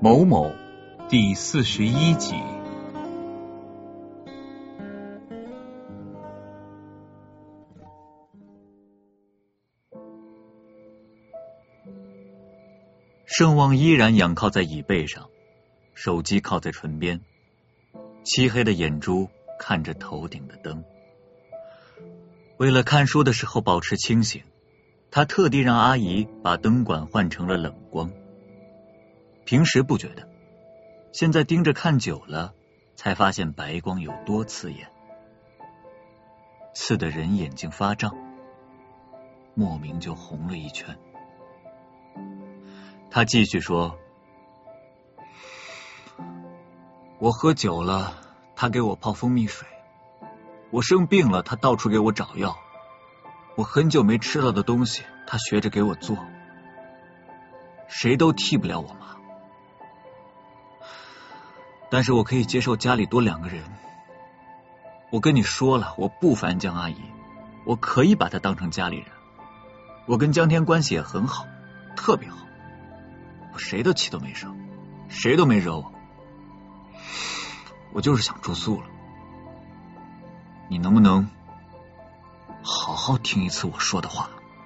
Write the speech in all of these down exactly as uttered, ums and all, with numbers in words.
某某第四十一集。盛旺依然仰靠在椅背上，手机靠在唇边，漆黑的眼珠看着头顶的灯。为了看书的时候保持清醒，他特地让阿姨把灯管换成了冷光。平时不觉得，现在盯着看久了，才发现白光有多刺眼，刺得人眼睛发胀，莫名就红了一圈。他继续说，我喝酒了，他给我泡蜂蜜水，我生病了，他到处给我找药，我很久没吃到的东西，他学着给我做，谁都替不了我妈。但是我可以接受家里多两个人。我跟你说了，我不烦江阿姨，我可以把她当成家里人。我跟江天关系也很好，特别好，我谁的气都没生，谁都没惹我。我就是想住宿了。你能不能好好听一次我说的话？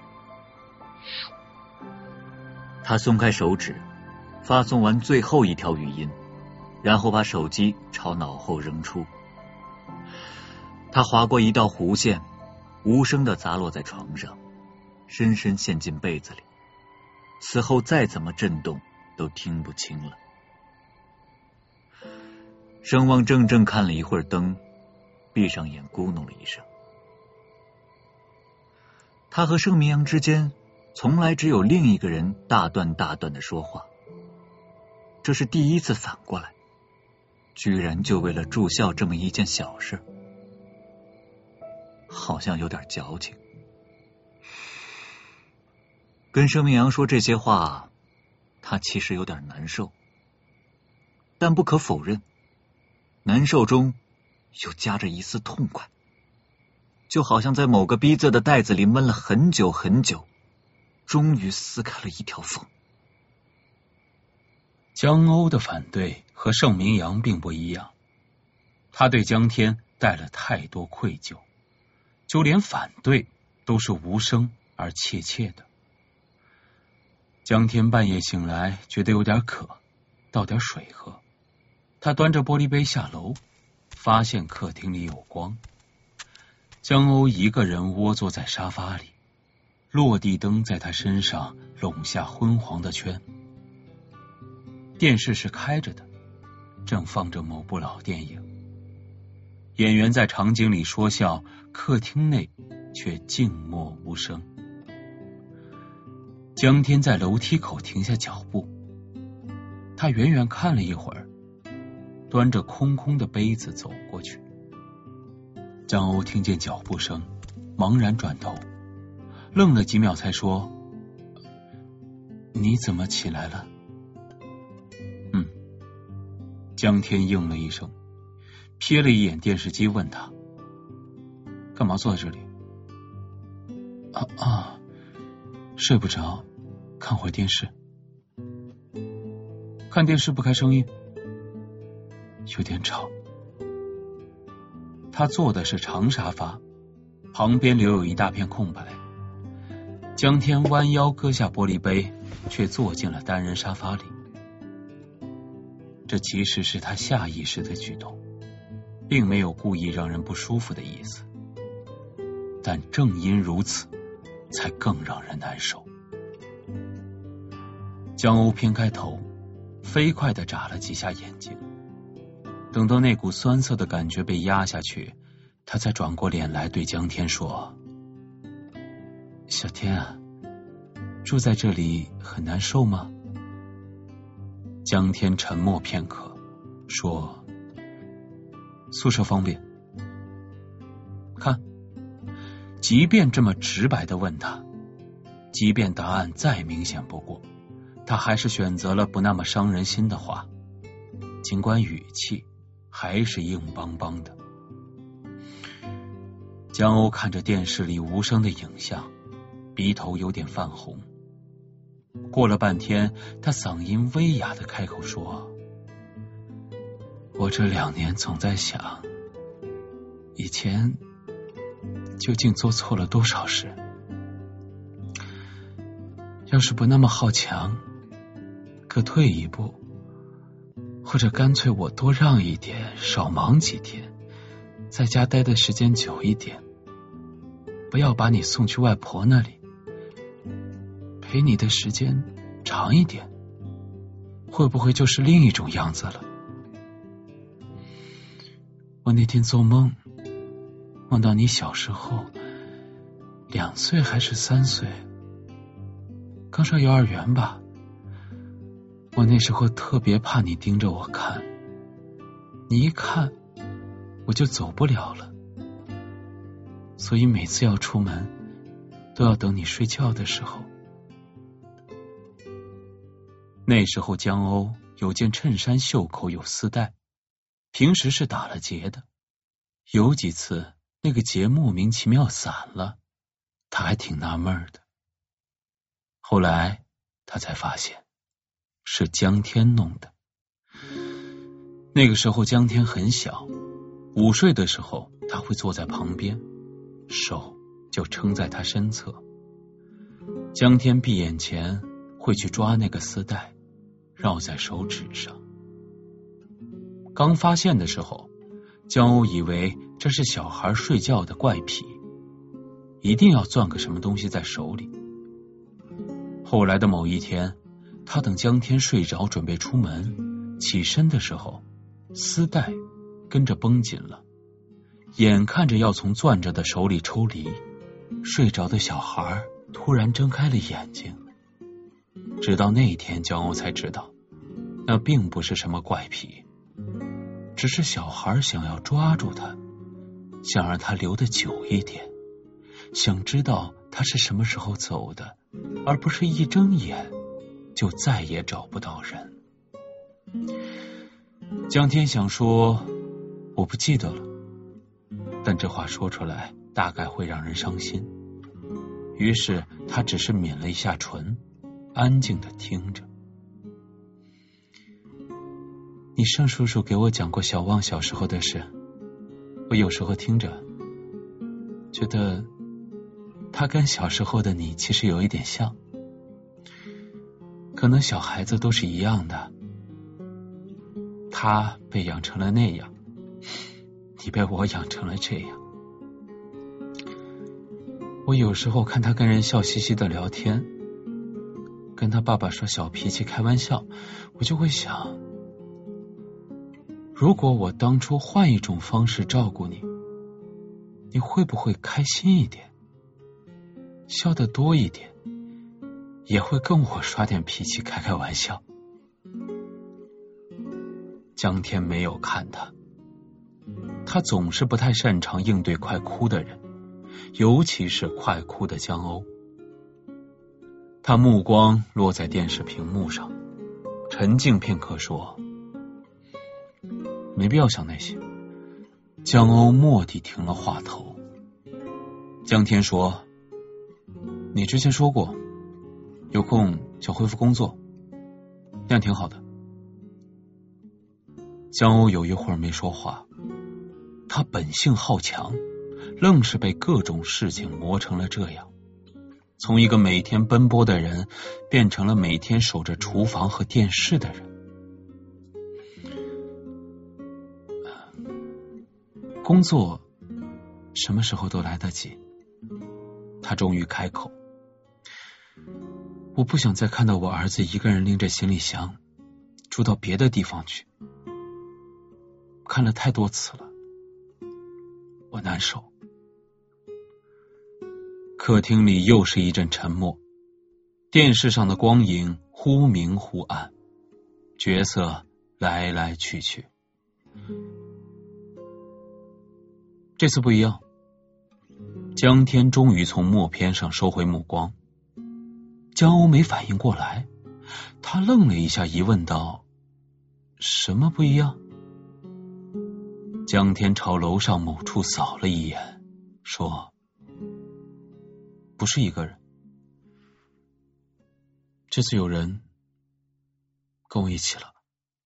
他松开手指，发送完最后一条语音，然后把手机朝脑后扔出。他划过一道弧线，无声地砸落在床上，深深陷进被子里，此后再怎么震动都听不清了。盛旺怔怔看了一会儿灯，闭上眼咕哝了一声。他和盛明阳之间从来只有另一个人大段大段的说话，这是第一次反过来，居然就为了住校这么一件小事，好像有点矫情。跟盛明阳说这些话，他其实有点难受，但不可否认，难受中又夹着一丝痛快，就好像在某个逼仄的袋子里闷了很久很久，终于撕开了一条缝。 江欧的反对和盛明阳并不一样，他对江天带了太多愧疚，就连反对都是无声而切切的。江天半夜醒来，觉得有点渴，倒点水喝。他端着玻璃杯下楼，发现客厅里有光。江欧一个人窝坐在沙发里，落地灯在他身上拢下昏黄的圈。电视是开着的，正放着某部老电影。演员在场景里说笑，客厅内却静默无声。江天在楼梯口停下脚步，他远远看了一会儿，端着空空的杯子走过去。江欧听见脚步声，茫然转头，愣了几秒才说，你怎么起来了？嗯。江天应了一声，瞥了一眼电视机，问他干嘛坐在这里？啊啊，睡不着，看会电视。看电视不开声音，有点吵。他坐的是长沙发，旁边留有一大片空白。江天弯腰搁下玻璃杯，却坐进了单人沙发里。这其实是他下意识的举动，并没有故意让人不舒服的意思，但正因如此，才更让人难受。江欧偏开头，飞快地眨了几下眼睛，等到那股酸涩的感觉被压下去，他才转过脸来对江天说，小天啊，住在这里很难受吗？江天沉默片刻，说，宿舍方便。看，即便这么直白地问他，即便答案再明显不过，他还是选择了不那么伤人心的话，尽管语气还是硬邦邦的。江欧看着电视里无声的影像，鼻头有点泛红。 过了半天，他嗓音微哑的开口说：“我这两年总在想，以前究竟做错了多少事？要是不那么好强，各退一步，或者干脆我多让一点，少忙几天，在家待的时间久一点，不要把你送去外婆那里，陪你的时间长一点，会不会就是另一种样子了？”我那天做梦，梦到你小时候，两岁还是三岁，刚上幼儿园吧。我那时候特别怕你盯着我看，你一看我就走不了了，所以每次要出门都要等你睡觉的时候。那时候江欧有件衬衫袖口有丝带，平时是打了结的，有几次那个结莫名其妙散了，他还挺纳闷的。后来他才发现是江天弄的。那个时候江天很小，午睡的时候他会坐在旁边，手就撑在他身侧。江天闭眼前会去抓那个丝带，绕在手指上。刚发现的时候，江欧以为这是小孩睡觉的怪癖，一定要攥个什么东西在手里。后来的某一天，他等江天睡着准备出门，起身的时候，丝带跟着绷紧了，眼看着要从攥着的手里抽离，睡着的小孩突然睁开了眼睛。直到那一天，江欧才知道那并不是什么怪癖，只是小孩想要抓住他，想让他留得久一点，想知道他是什么时候走的，而不是一睁眼就再也找不到人。江天想说我不记得了，但这话说出来大概会让人伤心，于是他只是抿了一下唇，安静地听着。你盛叔叔给我讲过小旺小时候的事，我有时候听着觉得他跟小时候的你其实有一点像，可能小孩子都是一样的，他被养成了那样，你被我养成了这样。我有时候看他跟人笑嘻嘻的聊天，跟他爸爸说小脾气开玩笑，我就会想，如果我当初换一种方式照顾你，你会不会开心一点，笑得多一点，也会跟我耍点脾气开开玩笑。江天没有看他，他总是不太擅长应对快哭的人，尤其是快哭的江欧。他目光落在电视屏幕上，沉静片刻说，没必要想那些。江欧蓦地停了话头。江天说，你之前说过有空想恢复工作，那样挺好的。江欧有一会儿没说话，他本性好强，愣是被各种事情磨成了这样，从一个每天奔波的人变成了每天守着厨房和电视的人。工作什么时候都来得及，他终于开口，我不想再看到我儿子一个人拎着行李箱住到别的地方去，看了太多次了，我难受。客厅里又是一阵沉默，电视上的光影忽明忽暗，角色来来去去。这次不一样，江天终于从默片上收回目光。江欧没反应过来，他愣了一下，疑问道，什么不一样？江天朝楼上某处扫了一眼，说，不是一个人。 这次有人跟我一起了。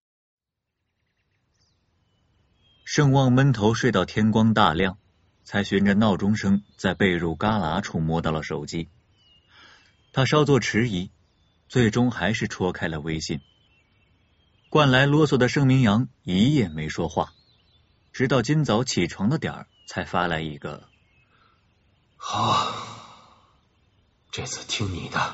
盛旺闷头睡到天光大亮，才循着闹钟声在被褥旮旯处摸到了手机。他稍作迟疑，最终还是戳开了微信。惯来啰嗦的盛明阳一夜没说话，直到今早起床的点儿才发来一个好，这次听你的。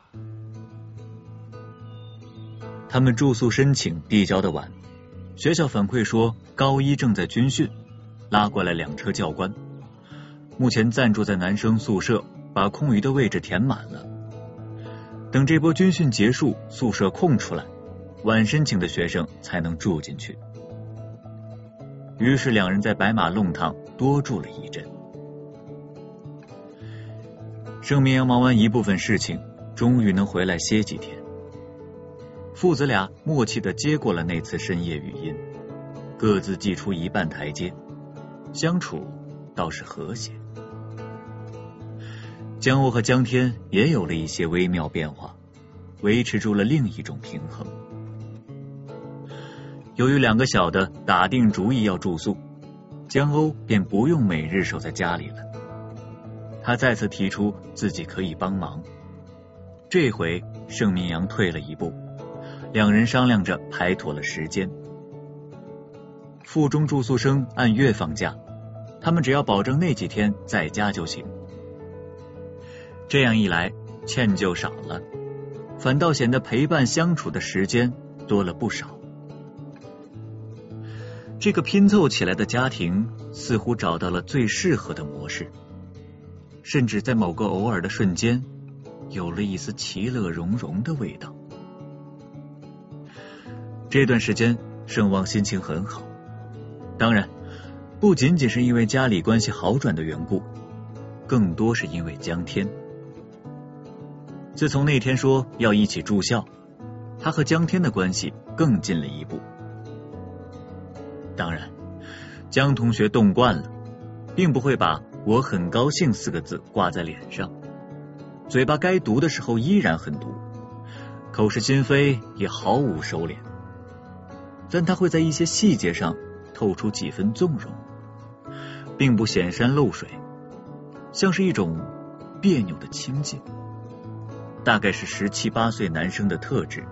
他们住宿申请递交的晚，学校反馈说高一正在军训，拉过来两车教官，目前暂住在男生宿舍，把空余的位置填满了。等这波军训结束，宿舍空出来，晚申请的学生才能住进去。于是两人在白马弄堂多住了一阵。盛明阳忙完一部分事情，终于能回来歇几天。父子俩默契地接过了那次深夜语音，各自寄出一半台阶，相处倒是和谐。江鸥和江天也有了一些微妙变化，维持住了另一种平衡。由于两个小的打定主意要住宿，江鸥便不用每日守在家里了。他再次提出自己可以帮忙，这回盛明阳退了一步，两人商量着排妥了时间。附中住宿生按月放假，他们只要保证那几天在家就行。这样一来，歉疚少了，反倒显得陪伴相处的时间多了不少。这个拼凑起来的家庭似乎找到了最适合的模式，甚至在某个偶尔的瞬间，有了一丝其乐融融的味道。这段时间，盛旺心情很好，当然，不仅仅是因为家里关系好转的缘故，更多是因为江天。自从那天说要一起住校，他和江天的关系更近了一步。当然，江同学动惯了，并不会把我很高兴四个字挂在脸上，嘴巴该毒的时候依然很毒，口是心非也毫无收敛，但他会在一些细节上透出几分纵容，并不显山露水，像是一种别扭的亲近，大概是十七八岁男生的特质。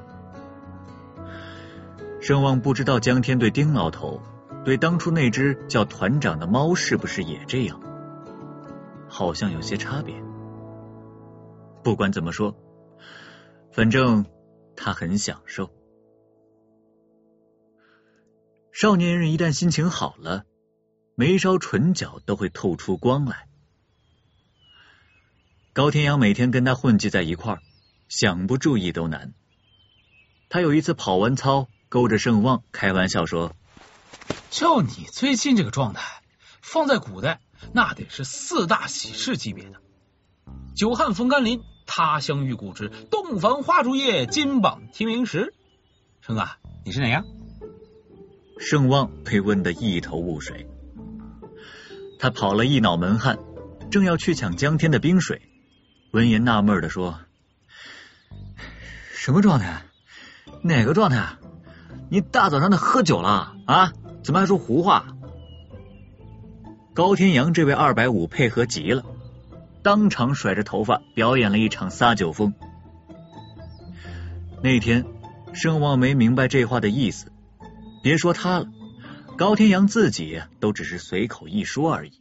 盛旺不知道江天对丁老头，对当初那只叫团长的猫是不是也这样，好像有些差别。不管怎么说，反正他很享受。少年人一旦心情好了，眉梢唇角都会透出光来。高天阳每天跟他混迹在一块儿，想不注意都难。他有一次跑完操，勾着盛旺开玩笑说， 就你最近这个状态，放在古代那得是四大喜事级别的。久旱逢甘霖，他乡遇故知，洞房花烛夜，金榜题名时。盛啊，你是哪样？ 盛旺被问得一头雾水，他跑了一脑门汗，正要去抢江天的冰水，闻言纳闷地说，什么状态？哪个状态？你大早上的喝酒了啊？怎么还说胡话？高天阳这位二百五配合极了，当场甩着头发表演了一场撒酒疯。那天盛旺没明白这话的意思，别说他了，高天阳自己都只是随口一说而已。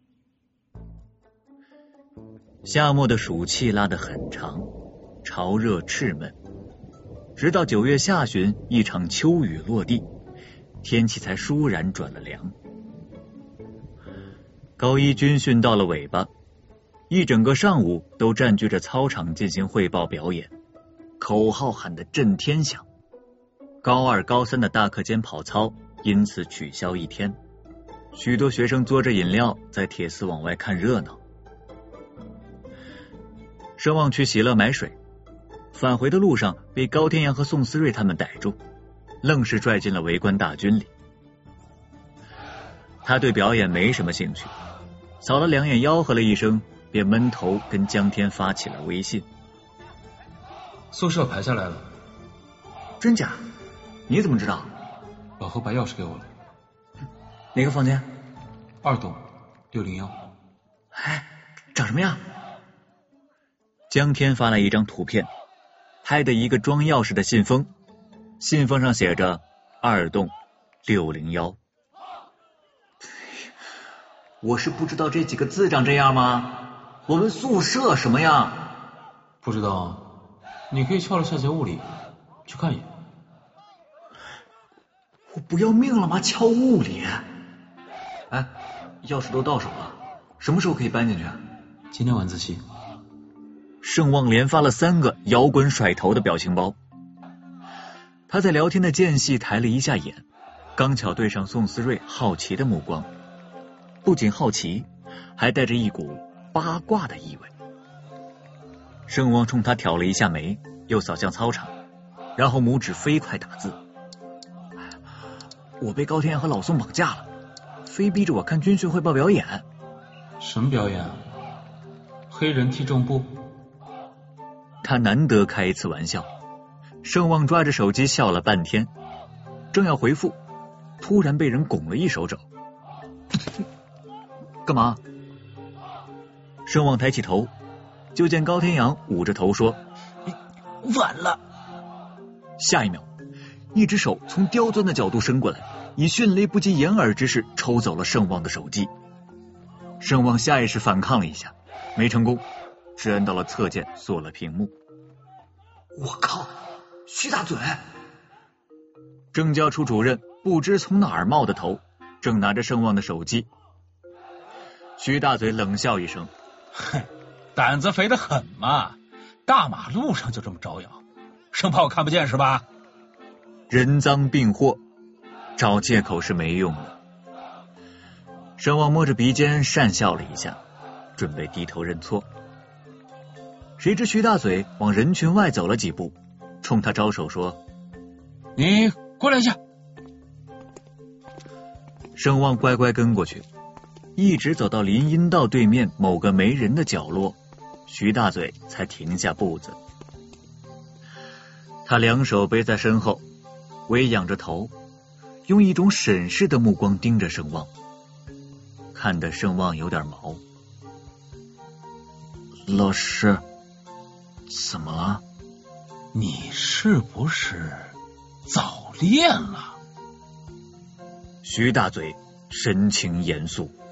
夏末的暑气拉得很长，潮热赤闷，直到九月下旬一场秋雨落地，天气才倏然转了凉。高一军训到了尾巴，一整个上午都占据着操场进行汇报表演，口号喊得震天响。高二高三的大课间跑操因此取消一天，许多学生嘬着饮料在铁丝网外看热闹。盛旺去喜乐买水，返回的路上被高天阳和宋思睿他们逮住，愣是拽进了围观大军里。他对表演没什么兴趣，扫了两眼吆喝了一声，便闷头跟江天发起了微信。 宿舍排下来了。 真假？你怎么知道？ 老何把钥匙给我了。 哪个房间？ 二栋六零幺。 哎，长什么样？江天发来一张图片，拍的一个装钥匙的信封，信封上写着二栋六零幺。我是不知道这几个字长这样吗？我们宿舍什么样？ 不知道，你可以翘着下节物理去看一眼。 我不要命了吗？敲物理？哎，钥匙都到手了，什么时候可以搬进去？ 今天晚自习。 盛旺连发了三个摇滚甩头的表情包。他在聊天的间隙抬了一下眼，刚巧对上宋思睿好奇的目光，不仅好奇，还带着一股八卦的意味。盛旺冲他挑了一下眉，又扫向操场，然后拇指飞快打字。我被高天阳和老宋绑架了，非逼着我看军训汇报表演。 什么表演啊？黑人踢正步？ 他难得开一次玩笑。盛旺抓着手机笑了半天，正要回复，突然被人拱了一手肘。干嘛？盛旺抬起头，就见高天阳捂着头说：晚了。下一秒，一只手从刁钻的角度伸过来，以迅雷不及掩耳之势抽走了盛旺的手机。盛旺下意识反抗了一下，没成功，只按到了侧键锁了屏幕。我靠，徐大嘴！政教处主任不知从哪儿冒的头，正拿着盛旺的手机。徐大嘴冷笑一声： 嘿，胆子肥得很嘛，大马路上就这么招摇，生怕我看不见是吧？ 人赃并获，找借口是没用的。盛旺摸着鼻尖讪笑了一下，准备低头认错。谁知徐大嘴往人群外走了几步，冲他招手说： 你过来一下。 盛旺乖乖跟过去，一直走到林荫道对面某个没人的角落，徐大嘴才停下步子。他两手背在身后，微仰着头，用一种审视的目光盯着盛旺，看得盛旺有点毛。老师，怎么了？ 你是不是早恋了？ 徐大嘴神情严肃。